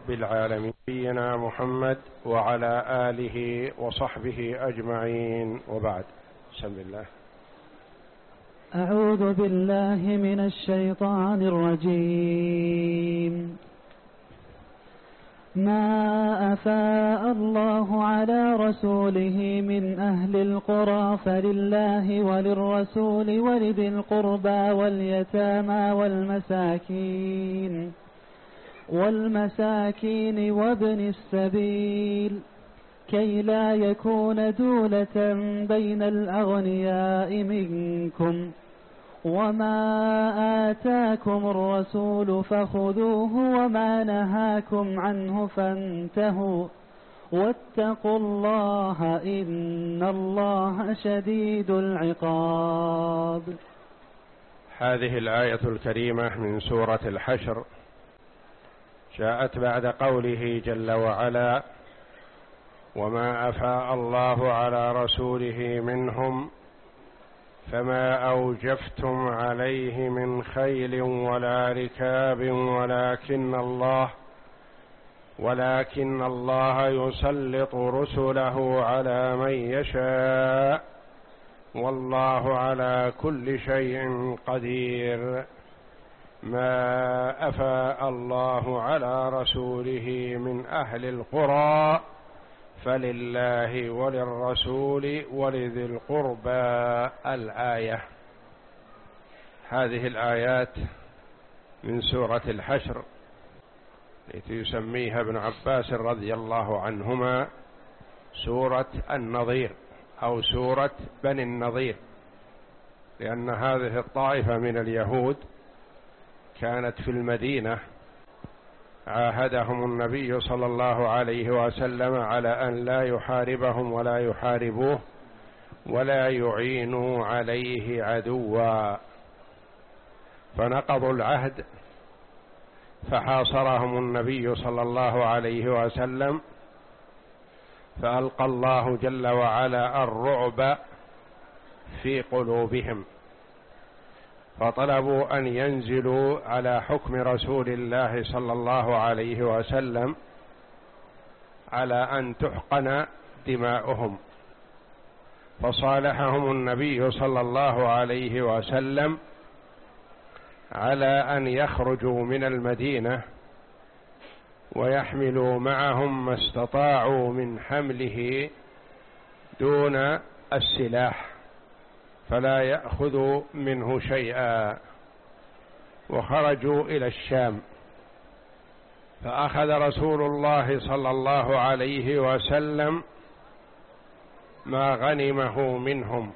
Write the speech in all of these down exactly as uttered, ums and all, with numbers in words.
رب العالمين نبينا محمد وعلى آله وصحبه أجمعين، وبعد. بسم الله. أعوذ بالله من الشيطان الرجيم. ما أفاء الله على رسوله من أهل القرى فلله وللرسول ولذي القربى واليتامى والمساكين والمساكين وابن السبيل كي لا يكون دولة بين الأغنياء منكم، وما آتاكم الرسول فخذوه وما نهاكم عنه فانتهوا واتقوا الله إن الله شديد العقاب. هذه الآية الكريمة من سورة الحشر جاءت بعد قوله جل وعلا: وما أفاء الله على رسوله منهم فما أوجفتم عليه من خيل ولا ركاب ولكن الله ولكن الله يسلط رسله على من يشاء والله على كل شيء قدير. ما أفاء الله على رسوله من أهل القرى فلله وللرسول ولذي القربى. الآية. هذه الآيات من سورة الحشر التي يسميها ابن عباس رضي الله عنهما سورة النظير أو سورة بني النظير، لأن هذه الطائفة من اليهود كانت في المدينة، عاهدهم النبي صلى الله عليه وسلم على أن لا يحاربهم ولا يحاربوه ولا يعينوا عليه عدوا، فنقضوا العهد فحاصرهم النبي صلى الله عليه وسلم، فألقى الله جل وعلا الرعب في قلوبهم، فطلبوا أن ينزلوا على حكم رسول الله صلى الله عليه وسلم على أن تحقن دماؤهم، فصالحهم النبي صلى الله عليه وسلم على أن يخرجوا من المدينة ويحملوا معهم ما استطاعوا من حمله دون السلاح، فلا يأخذوا منه شيئا، وخرجوا إلى الشام. فأخذ رسول الله صلى الله عليه وسلم ما غنمه منهم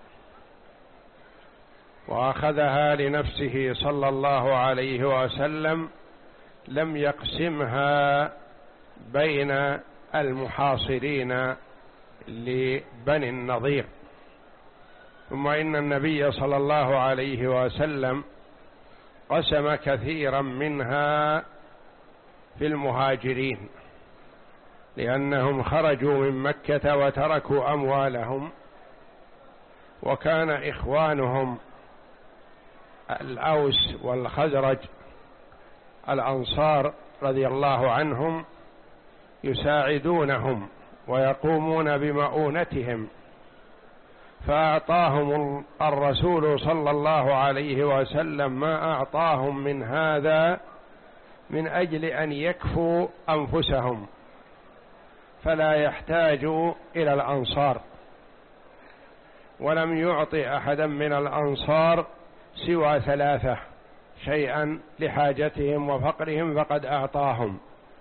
وأخذها لنفسه صلى الله عليه وسلم، لم يقسمها بين المحاصرين لبني النضير. ثم إن النبي صلى الله عليه وسلم قسم كثيرا منها في المهاجرين، لأنهم خرجوا من مكة وتركوا أموالهم، وكان إخوانهم الأوس والخزرج الأنصار رضي الله عنهم يساعدونهم ويقومون بمؤونتهم، فأعطاهم الرسول صلى الله عليه وسلم ما أعطاهم من هذا من أجل أن يكفوا أنفسهم فلا يحتاجوا إلى الأنصار، ولم يعطي أحدا من الأنصار سوى ثلاثة شيئا لحاجتهم وفقرهم فقد أعطاهم،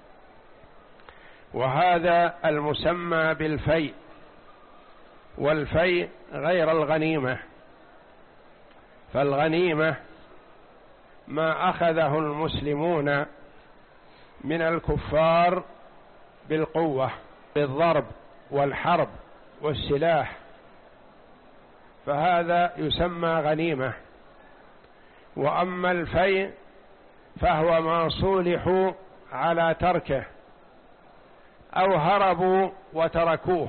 وهذا المسمى بالفيء، والفيء غير الغنيمة. فالغنيمة ما أخذه المسلمون من الكفار بالقوة بالضرب والحرب والسلاح، فهذا يسمى غنيمة. وأما الفيء فهو ما صولحوا على تركه أو هربوا وتركوه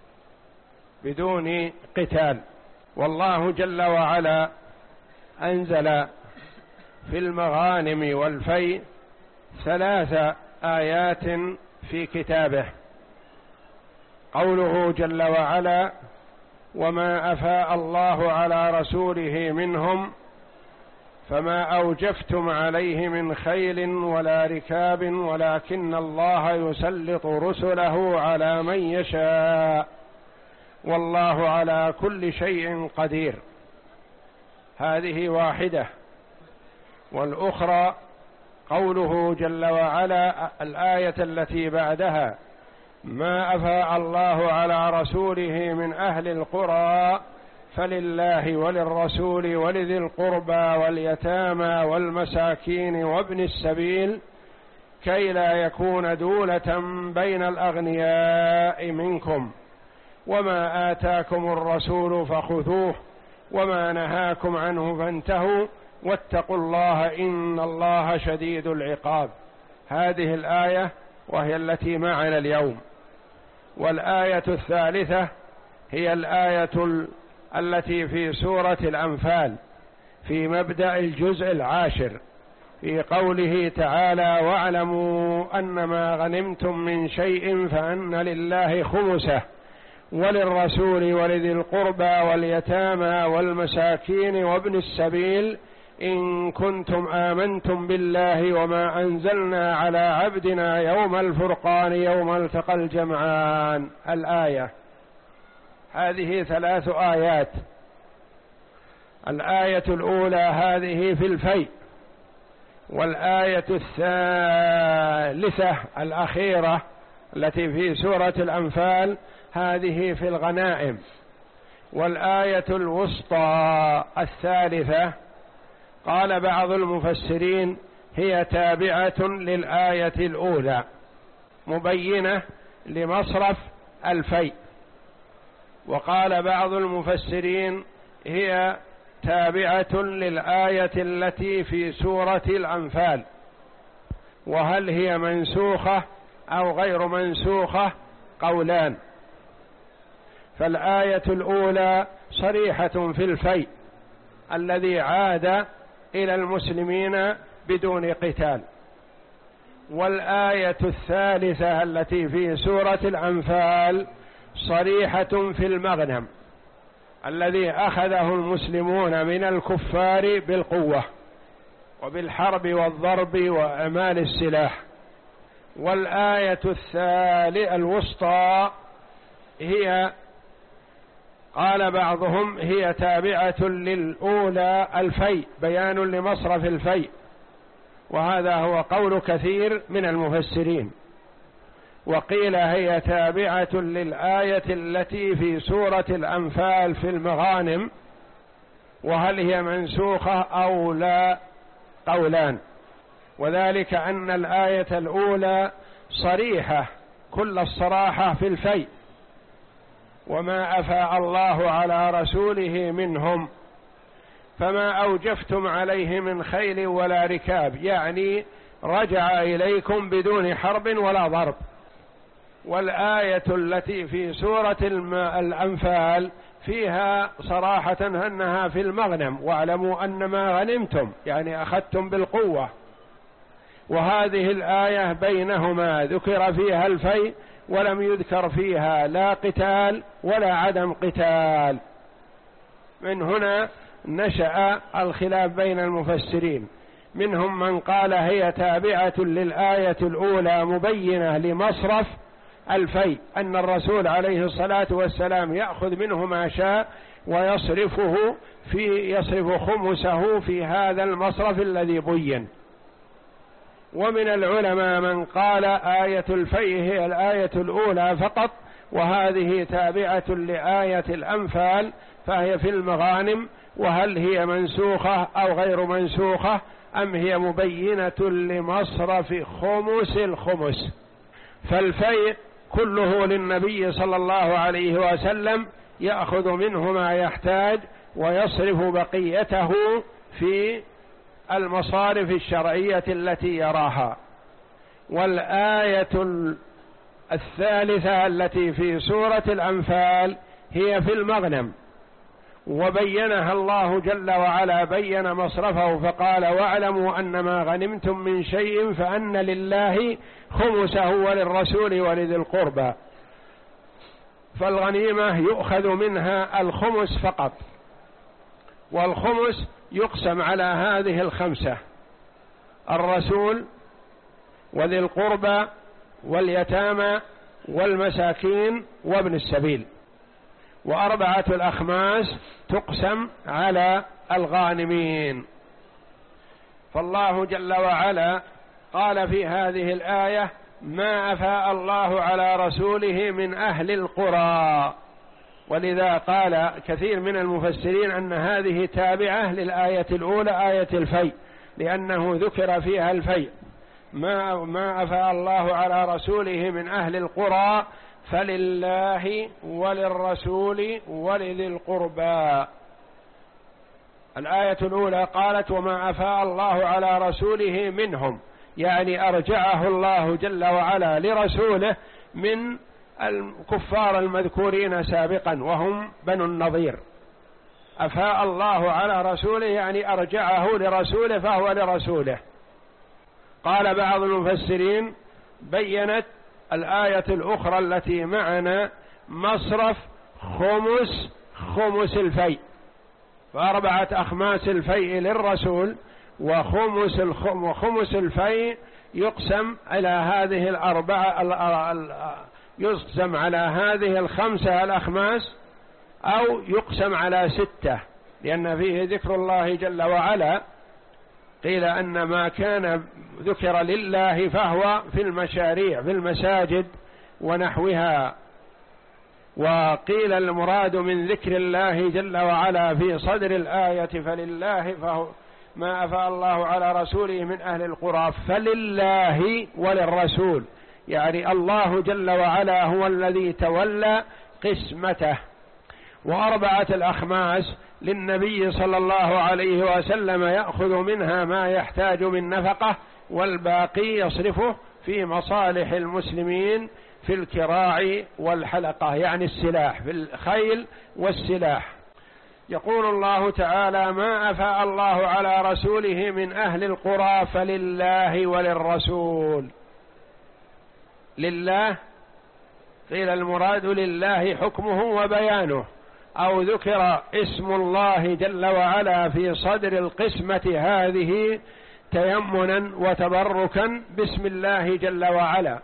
بدون قتال. والله جل وعلا أنزل في المغانم والفيء ثلاث آيات في كتابه. قوله جل وعلا: وما أفاء الله على رسوله منهم فما أوجفتم عليه من خيل ولا ركاب ولكن الله يسلط رسله على من يشاء والله على كل شيء قدير. هذه واحدة. والأخرى قوله جل وعلا الآية التي بعدها: ما أفاء الله على رسوله من أهل القرى فلله وللرسول ولذي القربى واليتامى والمساكين وابن السبيل كي لا يكون دولة بين الأغنياء منكم وما آتاكم الرسول فخذوه وما نهاكم عنه فانتهوا واتقوا الله إن الله شديد العقاب. هذه الآية وهي التي معنا اليوم. والآية الثالثة هي الآية التي في سورة الأنفال في مبدأ الجزء العاشر في قوله تعالى: واعلموا أنما غنمتم من شيء فأن لله خمسه وللرسول ولذي القربى واليتامى والمساكين وابن السبيل إن كنتم آمنتم بالله وما أنزلنا على عبدنا يوم الفرقان يوم التقى الجمعان. الآية هذه ثلاث آيات. الآية الأولى هذه في الفيء، والآية الثالثة الأخيرة التي في سورة الأنفال هذه في الغنائم. والآية الوسطى الثالثة قال بعض المفسرين هي تابعة للآية الأولى مبينة لمصرف الفيء. وقال بعض المفسرين هي تابعة للآية التي في سورة الأنفال. وهل هي منسوخة أو غير منسوخة؟ قولان. فالآية الأولى صريحة في الفيء الذي عاد إلى المسلمين بدون قتال. والآية الثالثة التي في سورة الأنفال صريحة في المغنم الذي أخذه المسلمون من الكفار بالقوة وبالحرب والضرب وأعمال السلاح. والآية الثالثة الوسطى هي قال بعضهم هي تابعة للأولى الفيء، بيان لمصرف الفيء، وهذا هو قول كثير من المفسرين. وقيل هي تابعة للآية التي في سورة الأنفال في المغانم. وهل هي منسوخة أو لا؟ قولان. وذلك أن الآية الأولى صريحة كل الصراحة في الفيء: وما أفاء الله على رسوله منهم فما أوجفتم عليه من خيل ولا ركاب، يعني رجع إليكم بدون حرب ولا ضرب. والآية التي في سورة الأنفال فيها صراحة أنها في المغنم: واعلموا أنما غنمتم، يعني أخذتم بالقوة. وهذه الآية بينهما ذكر فيها الفيء ولم يذكر فيها لا قتال ولا عدم قتال. من هنا نشأ الخلاف بين المفسرين، منهم من قال هي تابعة للآية الأولى مبينة لمصرف الفيء، أن الرسول عليه الصلاة والسلام يأخذ منه ما شاء ويصرفه في يصرف خمسه في هذا المصرف الذي بين. ومن العلماء من قال آية الفيء هي الآية الأولى فقط، وهذه تابعة لآية الأنفال فهي في المغانم. وهل هي منسوخة أو غير منسوخة أم هي مبينة لمصرف خمس الخمس؟ فالفيء كله للنبي صلى الله عليه وسلم، يأخذ منه ما يحتاج ويصرف بقيته في المصارف الشرعية التي يراها. والآية الثالثة التي في سورة الأنفال هي في المغنم، وبينها الله جل وعلا، بين مصرفه فقال واعلموا أن ما غنمتم من شيء فأن لله خمسه وللرسول ولذي القربى. فالغنيمة يؤخذ منها الخمس فقط، والخمس يقسم على هذه الخمسة: الرسول وذي القربى واليتامى والمساكين وابن السبيل. وأربعة الأخماس تقسم على الغانمين. فالله جل وعلا قال في هذه الآية: ما أفاء الله على رسوله من أهل القرى. ولذا قال كثير من المفسرين أن هذه تابعة للآية الأولى، آية الفيء، لأنه ذكر فيها الفيء. ما, ما أفاء الله على رسوله من أهل القرى فلله وللرسول ولذي القربى. الآية الأولى قالت: وما أفاء الله على رسوله منهم، يعني أرجعه الله جل وعلا لرسوله من الكفار المذكورين سابقا وهم بنو النضير. أفاء الله على رسوله يعني أرجعه لرسوله فهو لرسوله. قال بعض المفسرين بينت الآية الأخرى التي معنا مصرف خمس خمس الفيء، فأربعة أخماس الفيء للرسول، وخمس خمس الفيء يقسم على هذه الأربعة، يقسم على هذه الخمسة الأخماس، أو يقسم على ستة، لأن فيه ذكر الله جل وعلا. قيل أن ما كان ذكر لله فهو في المشاريع في المساجد ونحوها، وقيل المراد من ذكر الله جل وعلا في صدر الآية فلله، فهو ما أفاء الله على رسوله من أهل القرى فلله وللرسول، يعني الله جل وعلا هو الذي تولى قسمته. وأربعة الأخماس للنبي صلى الله عليه وسلم يأخذ منها ما يحتاج من نفقة، والباقي يصرفه في مصالح المسلمين في الكراع والحلقة، يعني السلاح، في الخيل والسلاح. يقول الله تعالى: ما أفاء الله على رسوله من أهل القرى فلله وللرسول. لله قيل المراد لله حكمه وبيانه، أو ذكر اسم الله جل وعلا في صدر القسمة هذه تيمنا وتبركا باسم الله جل وعلا.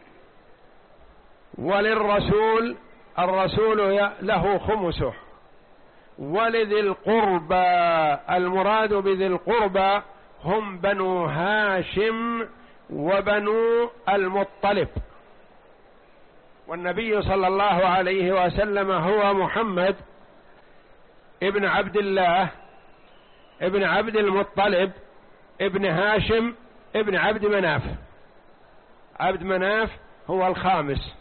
وللرسول، الرسول له خمسه. ولذي القربى، المراد بذي القربى هم بنو هاشم وبنو المطلب. والنبي صلى الله عليه وسلم هو محمد ابن عبد الله ابن عبد المطلب ابن هاشم ابن عبد مناف. عبد مناف هو الخامس،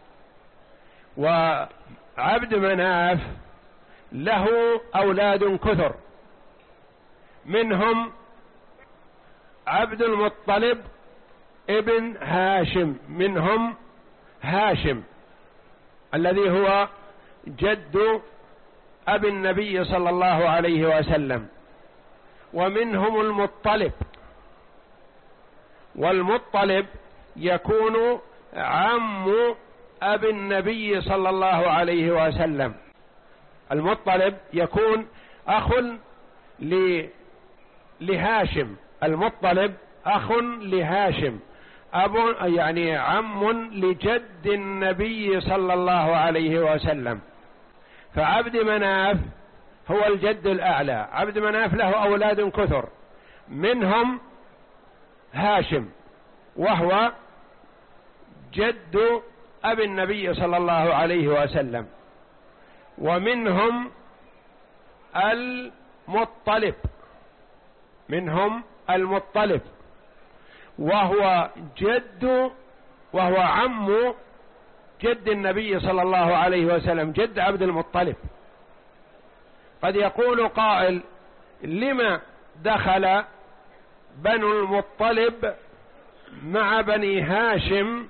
وعبد مناف له أولاد كثر، منهم عبد المطلب ابن هاشم، منهم هاشم الذي هو جد أبي النبي صلى الله عليه وسلم، ومنهم المطلب. والمطلب يكون عم أبي النبي صلى الله عليه وسلم. المطلب يكون أخ لهاشم، المطلب أخ لهاشم، أبو يعني عم لجد النبي صلى الله عليه وسلم. فعبد مناف هو الجد الأعلى. عبد مناف له أولاد كثر، منهم هاشم وهو جد أبي النبي صلى الله عليه وسلم، ومنهم المطلب منهم المطلب وهو جد وهو عم جد النبي صلى الله عليه وسلم، جد عبد المطلب. قد يقول قائل: لما دخل بنو المطلب مع بني هاشم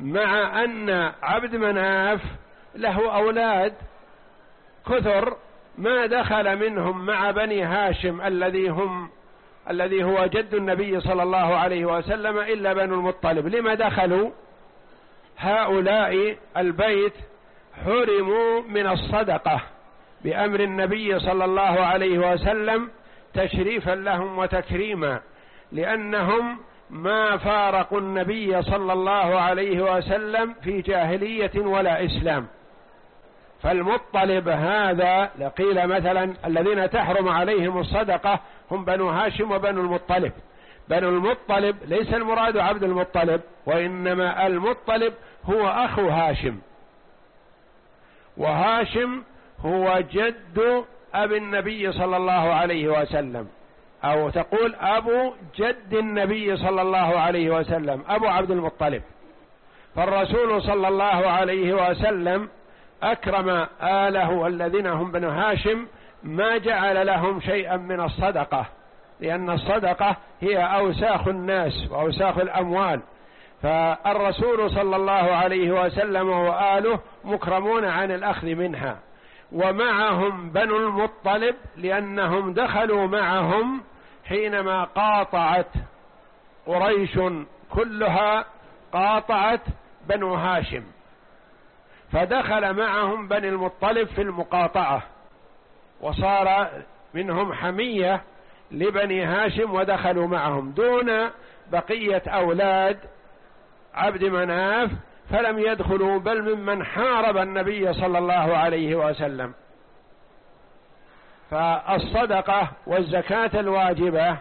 مع أن عبد مناف له أولاد كثر ما دخل منهم مع بني هاشم الذي هم الذي هو جد النبي صلى الله عليه وسلم إلا بنو المطلب. لما دخلوا؟ هؤلاء البيت حرموا من الصدقة بأمر النبي صلى الله عليه وسلم تشريفا لهم وتكريما، لأنهم ما فارقوا النبي صلى الله عليه وسلم في جاهلية ولا إسلام. فالمطلب هذا لقيل مثلا الذين تحرم عليهم الصدقة هم بنو هاشم وبنو المطلب. بنو المطلب ليس المراد عبد المطلب، وإنما المطلب هو أخو هاشم، وهاشم هو جد أبي النبي صلى الله عليه وسلم، أو تقول أبو جد النبي صلى الله عليه وسلم، أبو عبد المطلب. فالرسول صلى الله عليه وسلم أكرم آله الذين هم بنو هاشم، ما جعل لهم شيئا من الصدقة، لأن الصدقة هي أوساخ الناس وأوساخ الأموال، فالرسول صلى الله عليه وسلم وآله مكرمون عن الأخذ منها. ومعهم بنو المطلب لأنهم دخلوا معهم حينما قاطعت قريش كلها، قاطعت بنو هاشم، فدخل معهم بني المطلب في المقاطعة، وصار منهم حمية لبني هاشم ودخلوا معهم دون بقية أولاد عبد مناف، فلم يدخلوا بل ممن حارب النبي صلى الله عليه وسلم. فالصدقة والزكاة الواجبة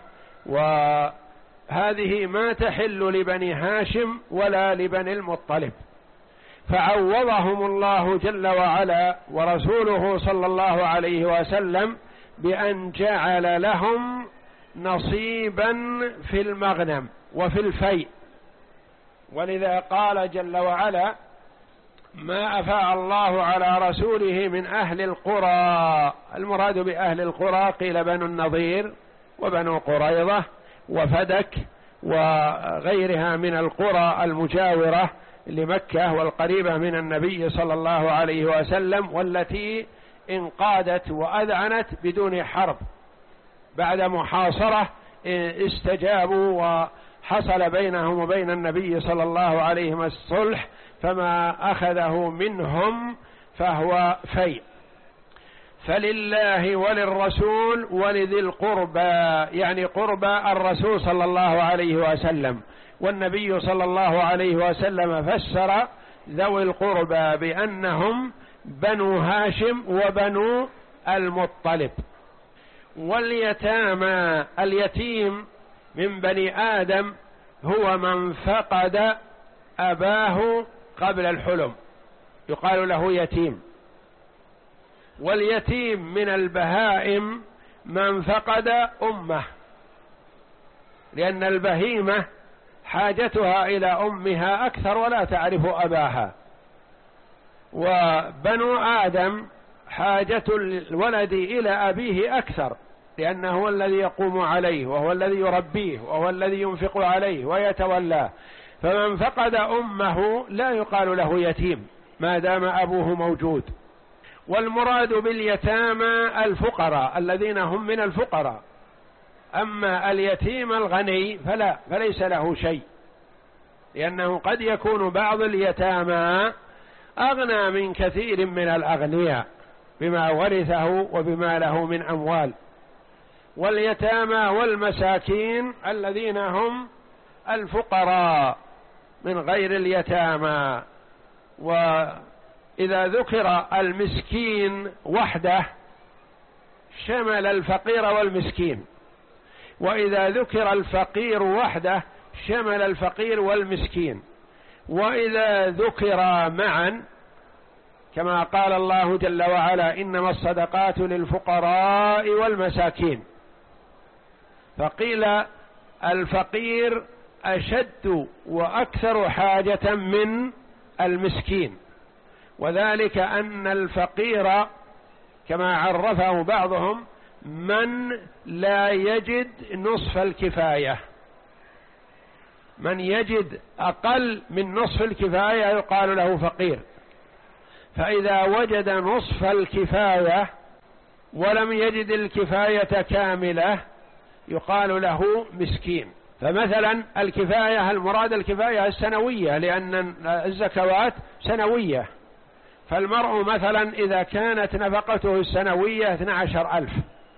وهذه ما تحل لبني هاشم ولا لبني المطلب، فعوضهم الله جل وعلا ورسوله صلى الله عليه وسلم بأن جعل لهم نصيبا في المغنم وفي الفيء. ولذا قال جل وعلا: ما أفاء الله على رسوله من أهل القرى. المراد بأهل القرى قيل بنو النضير وبنو قريظة وفدك وغيرها من القرى المجاورة لمكة والقريبة من النبي صلى الله عليه وسلم، والتي انقادت وأذعنت بدون حرب بعد محاصرة، استجابوا وحصل بينهم وبين النبي صلى الله عليه وسلم الصلح، فما أخذه منهم فهو فيء. فلله وللرسول ولذي القربى، يعني قربى الرسول صلى الله عليه وسلم، والنبي صلى الله عليه وسلم فسر ذوي القربى بأنهم بنو هاشم وبنو المطلب. واليتامى، اليتيم من بني آدم هو من فقد أباه قبل الحلم، يقال له يتيم. واليتيم من البهائم من فقد أمه، لأن البهيمة حاجتها إلى أمها أكثر ولا تعرف أباها، وبنو آدم حاجة الولد إلى أبيه أكثر، لأنه هو الذي يقوم عليه وهو الذي يربيه وهو الذي ينفق عليه ويتولاه. فمن فقد أمه لا يقال له يتيم ما دام أبوه موجود. والمراد باليتامى الفقراء الذين هم من الفقراء، أما اليتيم الغني فلا، فليس له شيء، لأنه قد يكون بعض اليتامى أغنى من كثير من الأغنياء بما ورثه وبما له من أموال. واليتامى والمساكين الذين هم الفقراء من غير اليتامى. وإذا ذكر المسكين وحده شمل الفقير والمسكين، وإذا ذكر الفقير وحده شمل الفقير والمسكين، وإذا ذكر معا كما قال الله جل وعلا: إنما الصدقات للفقراء والمساكين، فقيل الفقير أشد وأكثر حاجة من المسكين، وذلك أن الفقير كما عرفه بعضهم من لا يجد نصف الكفاية، من يجد أقل من نصف الكفاية يقال له فقير. فإذا وجد نصف الكفاية ولم يجد الكفاية كاملة يقال له مسكين. فمثلا الكفاية المراد الكفاية السنوية، لأن الزكوات سنوية، فالمرء مثلا إذا كانت نفقته السنوية اثني عشر ألف،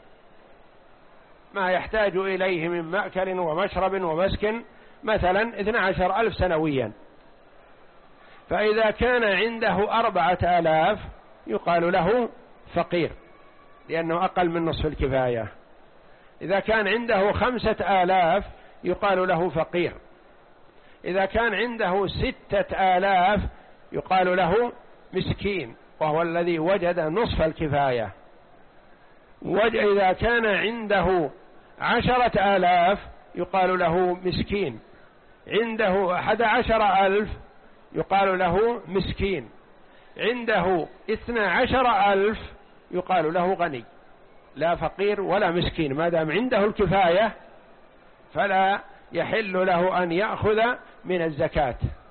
ما يحتاج إليه من مأكل ومشرب ومسكن مثلا اثني عشر ألف سنويا، فإذا كان عنده أربعة آلاف يقال له فقير لأنه أقل من نصف الكفاية. إذا كان عنده خمسة آلاف يقال له فقير. إذا كان عنده ستة آلاف يقال له مسكين، وهو الذي وجد نصف الكفاية. وإذا كان عنده عشرة آلاف يقال له مسكين، عنده أحد عشر ألف يقال له مسكين، عنده اثنى عشر ألف يقال له غني، لا فقير ولا مسكين، ما دام عنده الكفاية فلا يحل له أن يأخذ من الزكاة،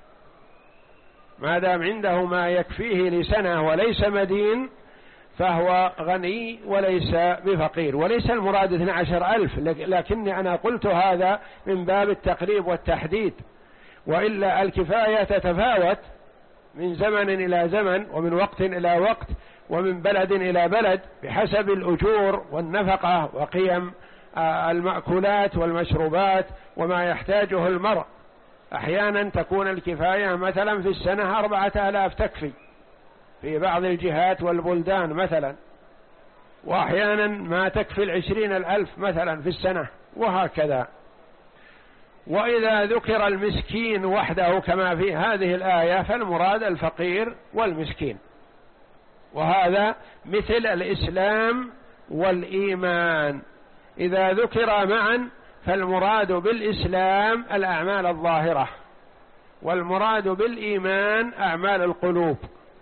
ما دام عنده ما يكفيه لسنة وليس مدين فهو غني وليس بفقير. وليس المراد اثني عشر ألف، لكني أنا قلت هذا من باب التقريب والتحديد، وإلا الكفاية تتفاوت من زمن إلى زمن ومن وقت إلى وقت ومن بلد إلى بلد بحسب الأجور والنفقة وقيم المأكولات والمشروبات وما يحتاجه المرء. أحيانا تكون الكفاية مثلا في السنة أربعة آلاف تكفي في بعض الجهات والبلدان مثلا، وأحيانا ما تكفي العشرين الألف مثلا في السنة، وهكذا. وإذا ذكر المسكين وحده كما في هذه الآية فالمراد الفقير والمسكين، وهذا مثل الإسلام والإيمان، إذا ذكر معا فالمراد بالإسلام الأعمال الظاهرة، والمراد بالإيمان أعمال القلوب.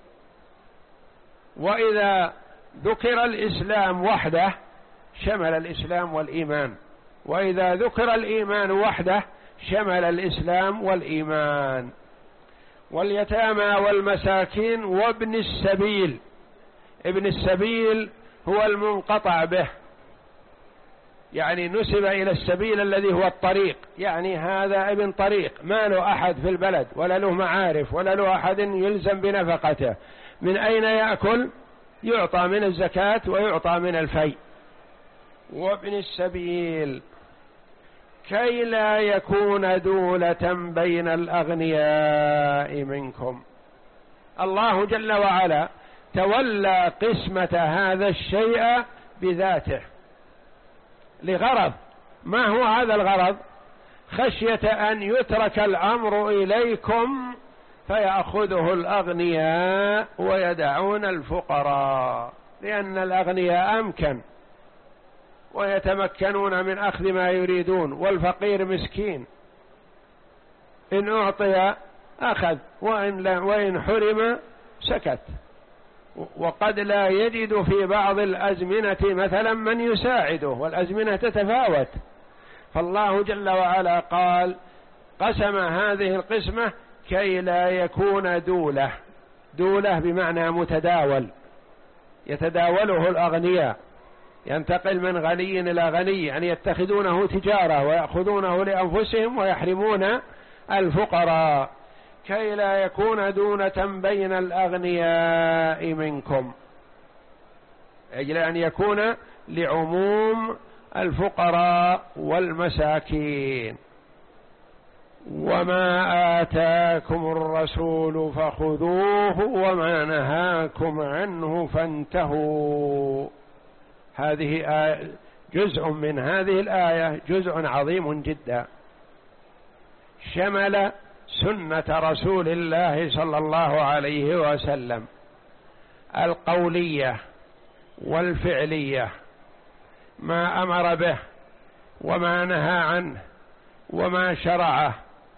وإذا ذكر الإسلام وحده شمل الإسلام والإيمان، وإذا ذكر الإيمان وحده شمل الإسلام والإيمان. واليتامى والمساكين وابن السبيل، ابن السبيل هو المنقطع به، يعني نسب إلى السبيل الذي هو الطريق، يعني هذا ابن طريق ما له أحد في البلد ولا له معارف ولا له أحد يلزم بنفقته، من أين يأكل؟ يعطى من الزكاة ويعطى من الفيء. وابن السبيل كي لا يكون دولة بين الأغنياء منكم. الله جل وعلا تولى قسمة هذا الشيء بذاته لغرض، ما هو هذا الغرض؟ خشية أن يترك الأمر إليكم فيأخذه الأغنياء ويدعون الفقراء، لأن الأغنياء أمكن ويتمكنون من أخذ ما يريدون، والفقير مسكين إن أعطي أخذ وإن, وإن حرم سكت. وقد لا يجد في بعض الأزمنة مثلا من يساعده، والأزمنة تتفاوت، فالله جل وعلا قال قسم هذه القسمة كي لا يكون دولة، دولة بمعنى متداول، يتداوله الأغنياء، ينتقل من غني إلى غني، يعني يتخذونه تجارة ويأخذونه لأنفسهم ويحرمون الفقراء. كي لا يكون دولة بين الأغنياء منكم، أجل أن يكون لعموم الفقراء والمساكين. وما آتاكم الرسول فخذوه وما نهاكم عنه فانتهوا. هذه آية، جزء من هذه الآية جزء عظيم جدا، شمل سنة رسول الله صلى الله عليه وسلم القولية والفعلية، ما أمر به وما نهى عنه وما شرعه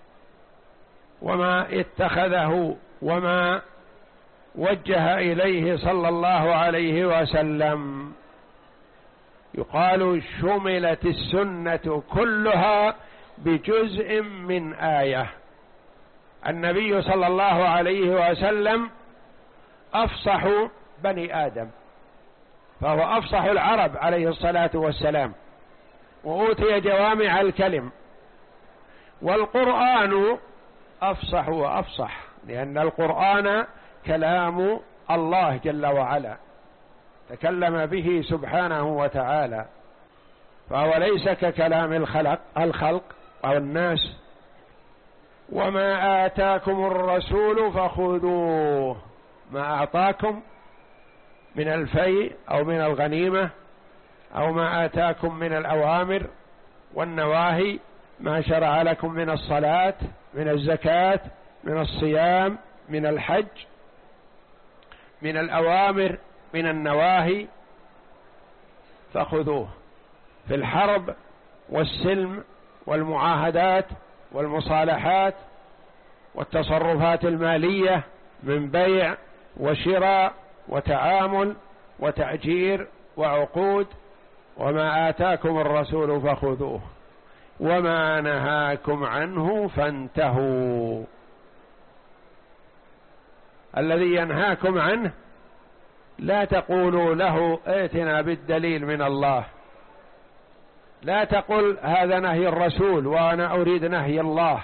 وما اتخذه وما وجه إليه صلى الله عليه وسلم. يقال شملت السنة كلها بجزء من آية. النبي صلى الله عليه وسلم أفصح بني آدم، فهو أفصح العرب عليه الصلاة والسلام، وأوتي جوامع الكلم. والقرآن أفصح وأفصح، لأن القرآن كلام الله جل وعلا، تكلم به سبحانه وتعالى، فهو ليس ككلام الخلق الخلق أو الناس. وما آتاكم الرسول فخذوه، ما أعطاكم من الفيء أو من الغنيمة أو ما آتاكم من الأوامر والنواهي، ما شرع لكم من الصلاة، من الزكاة، من الصيام، من الحج، من الأوامر، من النواهي، فخذوه في الحرب والسلم والمعاهدات والمصالحات والتصرفات المالية من بيع وشراء وتعامل وتأجير وعقود. وما آتاكم الرسول فخذوه وما نهاكم عنه فانتهوا. الذي ينهاكم عنه لا تقولوا له ائتنا بالدليل من الله، لا تقل هذا نهي الرسول وأنا أريد نهي الله،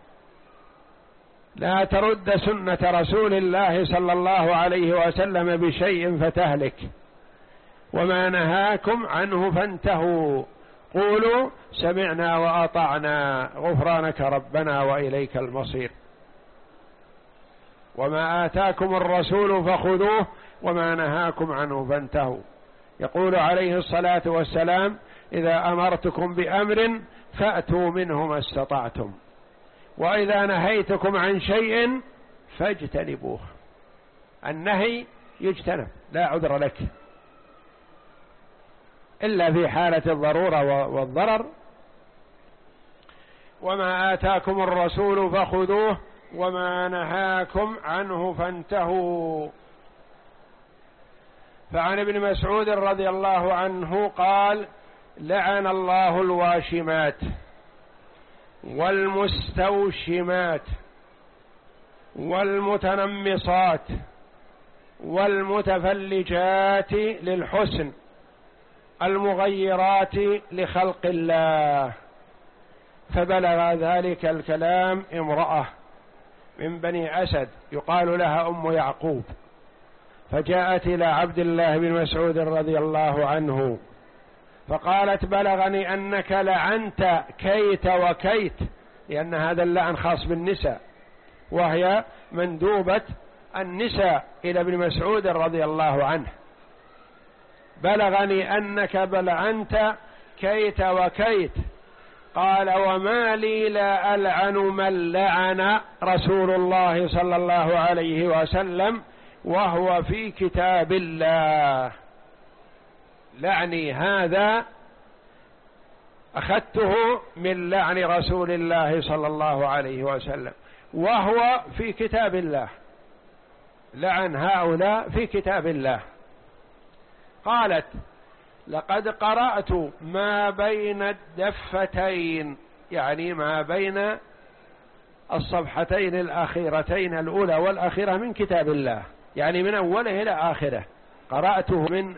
لا ترد سنة رسول الله صلى الله عليه وسلم بشيء فتهلك. وما نهاكم عنه فانتهوا، قولوا سمعنا وأطعنا غفرانك ربنا وإليك المصير. وما آتاكم الرسول فخذوه وما نهاكم عنه فانتهوا. يقول عليه الصلاة والسلام إذا أمرتكم بأمر فأتوا منه ما استطعتم، وإذا نهيتكم عن شيء فاجتنبوه. النهي يجتنب، لا عذر لك إلا في حالة الضرورة والضرر. وما آتاكم الرسول فخذوه وما نهاكم عنه فانتهوا. فعن ابن مسعود رضي الله عنه قال لعن الله الواشمات والمستوشمات والمتنمصات والمتفلجات للحسن المغيرات لخلق الله. فبلغ ذلك الكلام امرأة من بني أسد يقال لها أم يعقوب، فجاءت إلى عبد الله بن مسعود رضي الله عنه فقالت بلغني أنك لعنت كيت وكيت، لأن هذا اللعن خاص بالنساء، وهي مندوبة النساء إلى ابن مسعود رضي الله عنه. بلغني أنك بلعنت كيت وكيت. قال وما لي لا ألعن من لعن رسول الله صلى الله عليه وسلم وهو في كتاب الله. لعني هذا أخذته من لعن رسول الله صلى الله عليه وسلم وهو في كتاب الله، لعن هؤلاء في كتاب الله. قالت لقد قرأت ما بين الدفتين، يعني ما بين الصفحتين الأخيرتين الأولى والأخيرة من كتاب الله، يعني من أوله إلى آخره قرأته من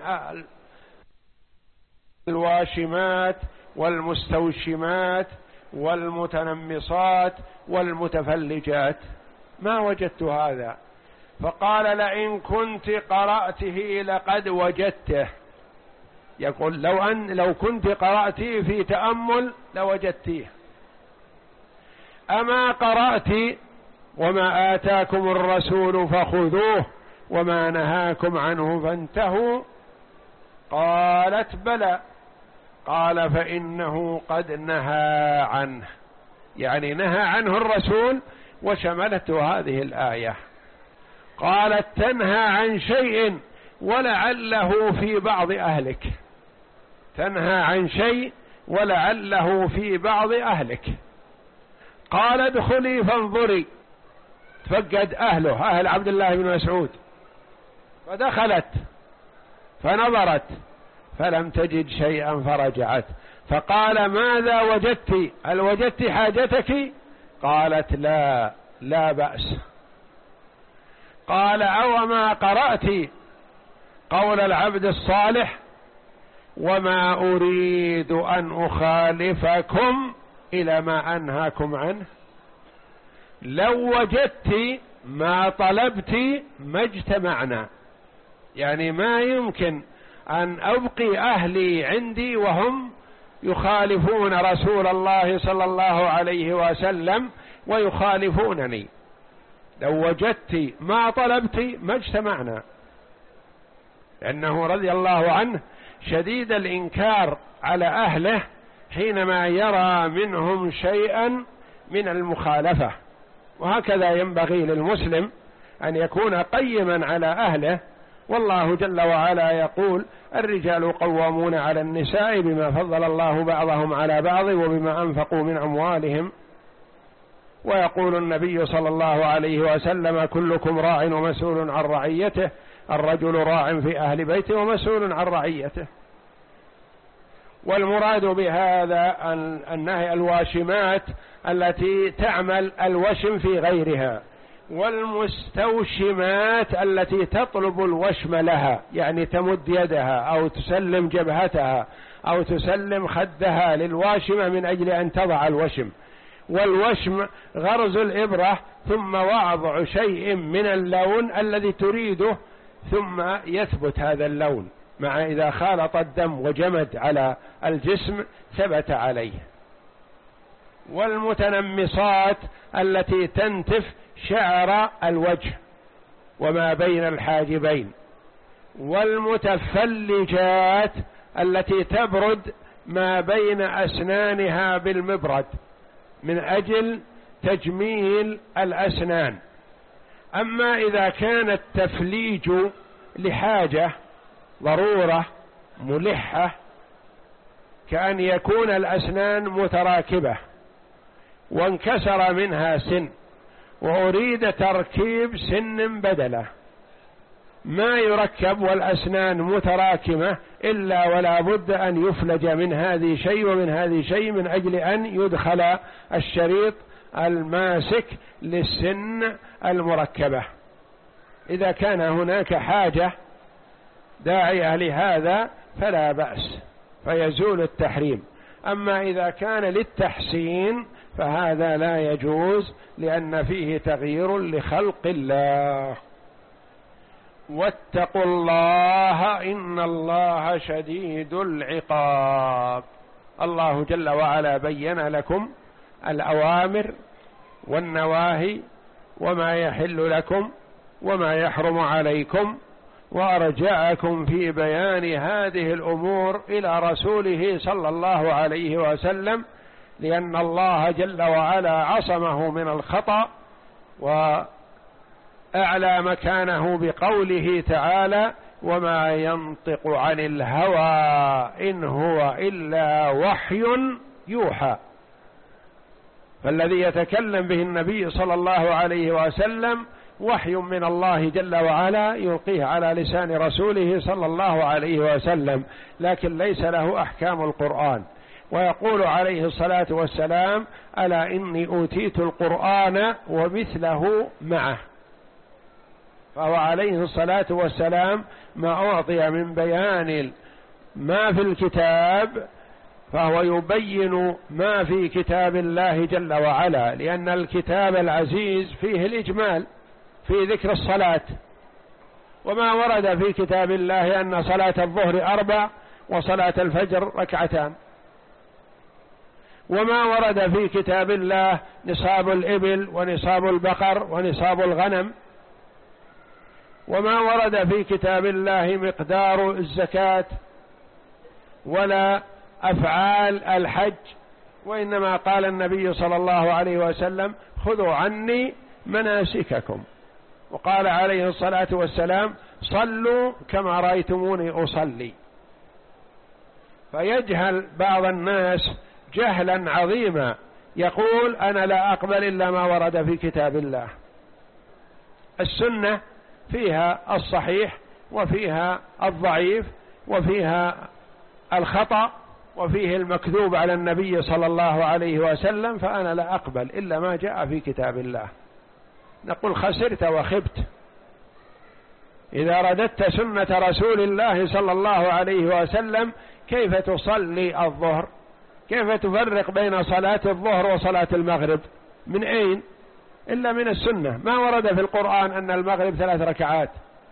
الواشمات والمستوشمات والمتنمصات والمتفلجات، ما وجدت هذا. فقال لئن كنت قرأته لقد وجدته، يقول لو أن لو كنت قرأتيه في تأمل لوجدتيه. أما قرأت وما آتاكم الرسول فخذوه وما نهاكم عنه فانتهوا؟ قالت بلى. قال فإنه قد نهى عنه، يعني نهى عنه الرسول وشملته هذه الآية. قالت تنهى عن شيء ولعله في بعض أهلك، تنهى عن شيء ولعله في بعض أهلك. قال ادخلي فانظري، تفقد أهله أهل عبد الله بن مسعود، فدخلت فنظرت فلم تجد شيئا فرجعت. فقال ماذا وجدت؟ هل وجدت حاجتك؟ قالت لا لا بأس. قال أو ما قرأت؟ قول العبد الصالح: وما أريد أن أخالفكم إلى ما أنهاكم عنه. لو وجدت ما طلبت ما اجتمعنا، يعني ما يمكن أن أبقي أهلي عندي وهم يخالفون رسول الله صلى الله عليه وسلم ويخالفونني. لو وجدت ما طلبت ما اجتمعنا، لأنه رضي الله عنه شديد الإنكار على أهله حينما يرى منهم شيئا من المخالفة. وهكذا ينبغي للمسلم أن يكون قيما على أهله. والله جل وعلا يقول: الرجال قوامون على النساء بما فضل الله بعضهم على بعض وبما أنفقوا من أموالهم. ويقول النبي صلى الله عليه وسلم: كلكم راع ومسؤول عن رعيته، الرجل راع في أهل بيته ومسؤول عن رعيته. والمراد بهذا النهي الواشمات التي تعمل الوشم في غيرها، والمستوشمات التي تطلب الوشم لها، يعني تمد يدها أو تسلم جبهتها أو تسلم خدها للواشمة من أجل أن تضع الوشم. والوشم غرز الإبرة ثم وضع شيء من اللون الذي تريده، ثم يثبت هذا اللون مع إذا خالط الدم وجمد على الجسم ثبت عليه. والمتنمصات التي تنتف شعر الوجه وما بين الحاجبين. والمتفلجات التي تبرد ما بين أسنانها بالمبرد من أجل تجميل الأسنان. أما إذا كان التفليج لحاجة ضرورة ملحة، كأن يكون الأسنان متراكبة وانكسر منها سن وأريد تركيب سن بدله، ما يركب والأسنان متراكمة إلا ولا بد أن يفلج من هذه شيء ومن هذه شيء من أجل أن يدخل الشريط الماسك للسن المركبة. إذا كان هناك حاجة داعية لهذا فلا بأس فيزول التحريم. أما إذا كان للتحسين فهذا لا يجوز، لأن فيه تغيير لخلق الله. واتقوا الله إن الله شديد العقاب. الله جل وعلا بين لكم الأوامر والنواهي وما يحل لكم وما يحرم عليكم، وأرجعكم في بيان هذه الأمور إلى رسوله صلى الله عليه وسلم، لأن الله جل وعلا عصمه من الخطأ وأعلى مكانه بقوله تعالى: وما ينطق عن الهوى إن هو إلا وحي يوحى. فالذي يتكلم به النبي صلى الله عليه وسلم وحي من الله جل وعلا يلقيه على لسان رسوله صلى الله عليه وسلم، لكن ليس له أحكام القرآن. ويقول عليه الصلاة والسلام: ألا إني أوتيت القرآن ومثله معه. فهو عليه الصلاة والسلام ما أعطي من بيان ما في الكتاب فهو يبين ما في كتاب الله جل وعلا، لأن الكتاب العزيز فيه الإجمال في ذكر الصلاة، وما ورد في كتاب الله أن صلاة الظهر أربع وصلاة الفجر ركعتان، وما ورد في كتاب الله نصاب الإبل ونصاب البقر ونصاب الغنم، وما ورد في كتاب الله مقدار الزكاة ولا أفعال الحج. وإنما قال النبي صلى الله عليه وسلم: خذوا عني مناسككم. وقال عليه الصلاة والسلام: صلوا كما رأيتموني أصلي. فيجهل بعض الناس جهلا عظيما، يقول: أنا لا أقبل إلا ما ورد في كتاب الله. السنة فيها الصحيح وفيها الضعيف وفيها الخطأ وفيه المكذوب على النبي صلى الله عليه وسلم، فأنا لا أقبل إلا ما جاء في كتاب الله. نقول: خسرت وخبت إذا رددت سنة رسول الله صلى الله عليه وسلم كيف تصلي الظهر؟ كيف تفرق بين صلاة الظهر وصلاة المغرب؟ من أين؟ إلا من السنة. ما ورد في القرآن أن المغرب ثلاث ركعات.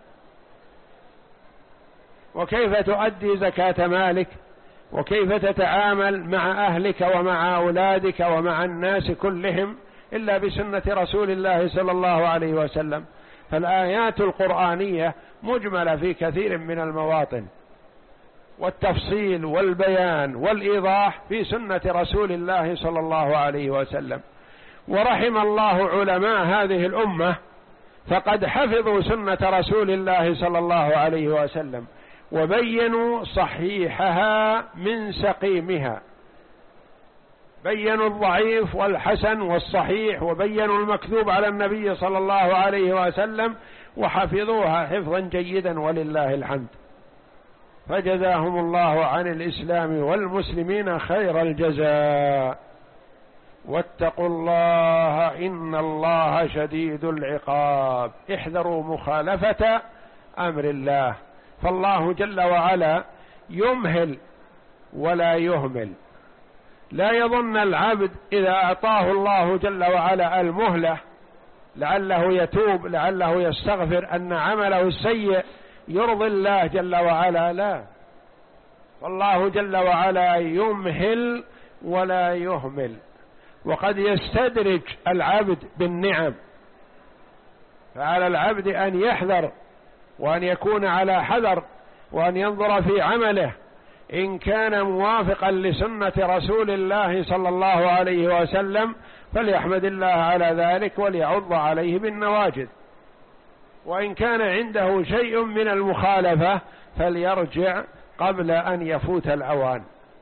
وكيف تؤدي زكاة مالك؟ وكيف تتعامل مع أهلك ومع أولادك ومع الناس كلهم إلا بسنة رسول الله صلى الله عليه وسلم؟ فالآيات القرآنية مجملة في كثير من المواطن، والتفصيل والبيان والإيضاح في سنة رسول الله صلى الله عليه وسلم. ورحم الله علماء هذه الأمة فقد حفظوا سنة رسول الله صلى الله عليه وسلم وبينوا صحيحها من سقيمها، بينوا الضعيف والحسن والصحيح، وبينوا المكذوب على النبي صلى الله عليه وسلم، وحفظوها حفظا جيدا ولله الحمد. فجزاهم الله عن الإسلام والمسلمين خير الجزاء. واتقوا الله إن الله شديد العقاب. احذروا مخالفة أمر الله، فالله جل وعلا يمهل ولا يهمل. لا يظن العبد إذا أعطاه الله جل وعلا المهلة لعله يتوب لعله يستغفر أن عمله السيء يرضي الله جل وعلا، لا، والله جل وعلا يمهل ولا يهمل. وقد يستدرج العبد بالنعم، فعلى العبد أن يحذر وأن يكون على حذر وأن ينظر في عمله إن كان موافقا لسنة رسول الله صلى الله عليه وسلم فليحمد الله على ذلك وليعض عليه بالنواجذ، وإن كان عنده شيء من المخالفة فليرجع قبل أن يفوت الأوان،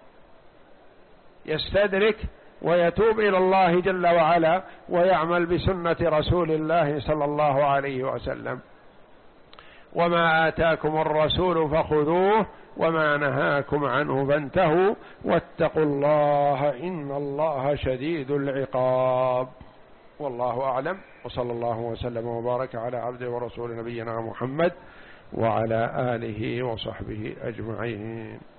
يستدرك ويتوب إلى الله جل وعلا ويعمل بسنة رسول الله صلى الله عليه وسلم. وما آتاكم الرسول فخذوه وما نهاكم عنه فانتهوا واتقوا الله إن الله شديد العقاب. والله أعلم، وصلى الله وسلم وبارك على عبده ورسول نبينا محمد وعلى آله وصحبه أجمعين.